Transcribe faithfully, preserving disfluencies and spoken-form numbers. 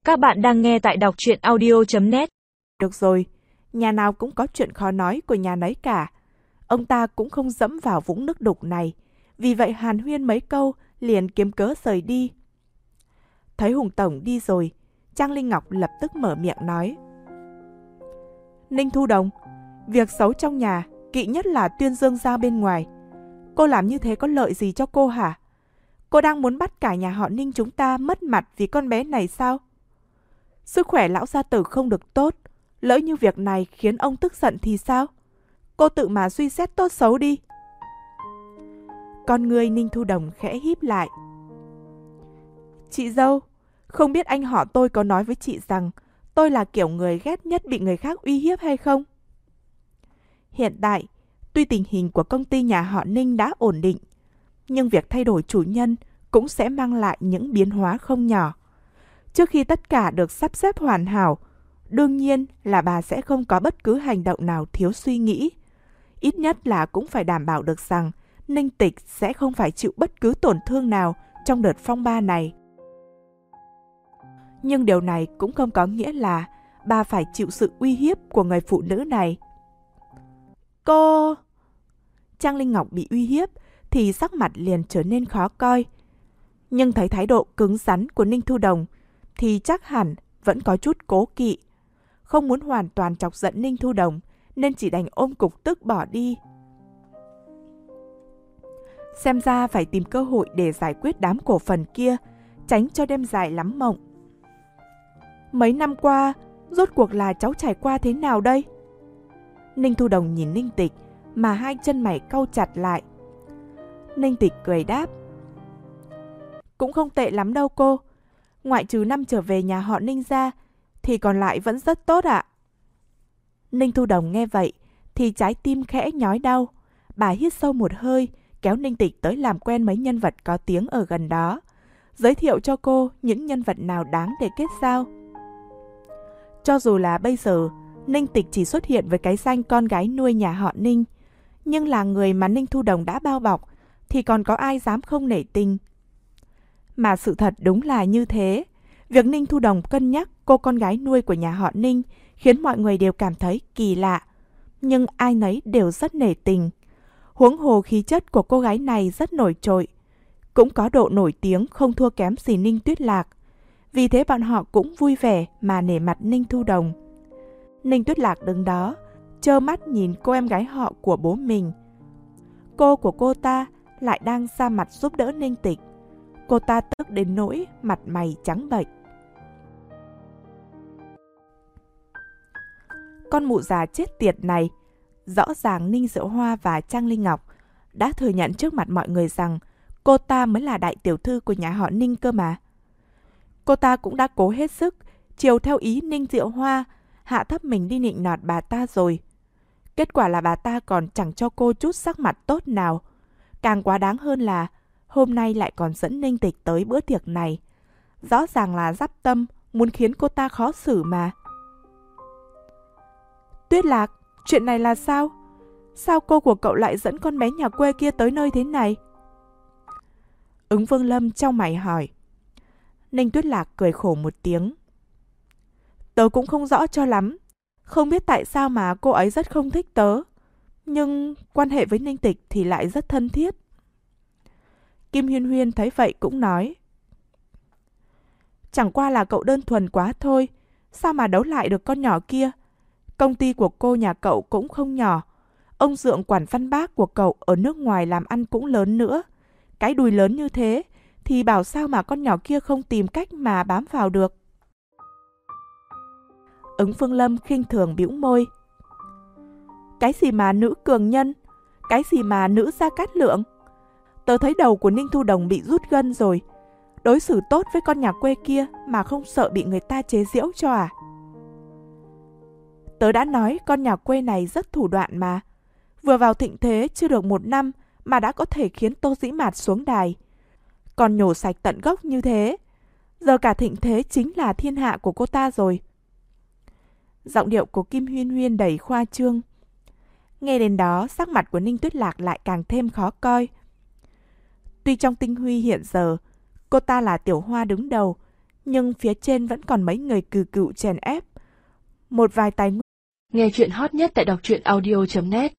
Các bạn đang nghe tại đọc truyện audio chấm net. Được rồi, nhà nào cũng có chuyện khó nói của nhà nấy cả. Ông ta cũng không dẫm vào vũng nước đục này, vì vậy hàn huyên mấy câu liền kiếm cớ rời đi. Thấy Hùng Tổng đi rồi, Trang Linh Ngọc lập tức mở miệng nói: Ninh Thu Đồng, việc xấu trong nhà, kỵ nhất là tuyên dương ra bên ngoài. Cô làm như thế có lợi gì cho cô hả? Cô đang muốn bắt cả nhà họ Ninh chúng ta mất mặt vì con bé này sao? Sức khỏe lão gia tử không được tốt, lỡ như việc này khiến ông tức giận thì sao? Cô tự mà suy xét tốt xấu đi. Con người Ninh Thu Đồng khẽ híp lại. Chị dâu, không biết anh họ tôi có nói với chị rằng tôi là kiểu người ghét nhất bị người khác uy hiếp hay không? Hiện tại, tuy tình hình của công ty nhà họ Ninh đã ổn định, nhưng việc thay đổi chủ nhân cũng sẽ mang lại những biến hóa không nhỏ. Trước khi tất cả được sắp xếp hoàn hảo, đương nhiên là bà sẽ không có bất cứ hành động nào thiếu suy nghĩ. Ít nhất là cũng phải đảm bảo được rằng Ninh Tịch sẽ không phải chịu bất cứ tổn thương nào trong đợt phong ba này. Nhưng điều này cũng không có nghĩa là bà phải chịu sự uy hiếp của người phụ nữ này. Cô... Trang Linh Ngọc bị uy hiếp thì sắc mặt liền trở nên khó coi. Nhưng thấy thái độ cứng rắn của Ninh Thu Đồng thì chắc hẳn vẫn có chút cố kỵ. Không muốn hoàn toàn chọc giận Ninh Thu Đồng nên chỉ đành ôm cục tức bỏ đi. Xem ra phải tìm cơ hội để giải quyết đám cổ phần kia, tránh cho đêm dài lắm mộng. Mấy năm qua, rốt cuộc là cháu trải qua thế nào đây? Ninh Thu Đồng nhìn Ninh Tịch mà hai chân mày cau chặt lại. Ninh Tịch cười đáp: Cũng không tệ lắm đâu cô. Ngoại trừ năm trở về nhà họ Ninh ra thì còn lại vẫn rất tốt ạ. Ninh Thu Đồng nghe vậy thì trái tim khẽ nhói đau. Bà hít sâu một hơi, kéo Ninh Tịch tới làm quen mấy nhân vật có tiếng ở gần đó, giới thiệu cho cô những nhân vật nào đáng để kết giao. Cho dù là bây giờ Ninh Tịch chỉ xuất hiện với cái danh con gái nuôi nhà họ Ninh, nhưng là người mà Ninh Thu Đồng đã bao bọc thì còn có ai dám không nể tình. Mà sự thật đúng là như thế. Việc Ninh Thu Đồng cân nhắc cô con gái nuôi của nhà họ Ninh khiến mọi người đều cảm thấy kỳ lạ, nhưng ai nấy đều rất nể tình. Huống hồ khí chất của cô gái này rất nổi trội, cũng có độ nổi tiếng không thua kém gì Ninh Tuyết Lạc. Vì thế bọn họ cũng vui vẻ mà nể mặt Ninh Thu Đồng. Ninh Tuyết Lạc đứng đó, trơ mắt nhìn cô em gái họ của bố mình. Cô của cô ta lại đang ra mặt giúp đỡ Ninh Tịch. Cô ta tức đến nỗi mặt mày trắng bệch. Con mụ già chết tiệt này, rõ ràng Ninh Diệu Hoa và Trang Linh Ngọc đã thừa nhận trước mặt mọi người rằng cô ta mới là đại tiểu thư của nhà họ Ninh cơ mà. Cô ta cũng đã cố hết sức chiều theo ý Ninh Diệu Hoa, hạ thấp mình đi nịnh nọt bà ta rồi. Kết quả là bà ta còn chẳng cho cô chút sắc mặt tốt nào. Càng quá đáng hơn là hôm nay lại còn dẫn Ninh Tịch tới bữa tiệc này. Rõ ràng là dắp tâm muốn khiến cô ta khó xử mà. Tuyết Lạc, chuyện này là sao? Sao cô của cậu lại dẫn con bé nhà quê kia tới nơi thế này? Ứng Vương Lâm trong mày hỏi. Ninh Tuyết Lạc cười khổ một tiếng. Tớ cũng không rõ cho lắm. Không biết tại sao mà cô ấy rất không thích tớ. Nhưng quan hệ với Ninh Tịch thì lại rất thân thiết. Kim Huyên Huyên thấy vậy cũng nói. Chẳng qua là cậu đơn thuần quá thôi. Sao mà đấu lại được con nhỏ kia? Công ty của cô nhà cậu cũng không nhỏ. Ông Dượng quản văn bác của cậu ở nước ngoài làm ăn cũng lớn nữa. Cái đùi lớn như thế thì bảo sao mà con nhỏ kia không tìm cách mà bám vào được. Ứng Phương Lâm khinh thường bĩu môi. Cái gì mà nữ cường nhân? Cái gì mà nữ Gia Cát Lượng? Tớ thấy đầu của Ninh Thu Đồng bị rút gân rồi. Đối xử tốt với con nhà quê kia mà không sợ bị người ta chế giễu cho à? Tớ đã nói con nhà quê này rất thủ đoạn mà. Vừa vào thịnh thế chưa được một năm mà đã có thể khiến Tô Dĩ Mạt xuống đài. Còn nhổ sạch tận gốc như thế. Giờ cả thịnh thế chính là thiên hạ của cô ta rồi. Giọng điệu của Kim Huyên Huyên đầy khoa trương. Nghe đến đó, sắc mặt của Ninh Tuyết Lạc lại càng thêm khó coi. Tuy trong tinh huy hiện giờ, cô ta là tiểu hoa đứng đầu, Nhưng phía trên vẫn còn mấy người cừ cựu chèn ép. Một vài tài nguyên. Nghe chuyện hot nhất tại đọc truyện audio chấm net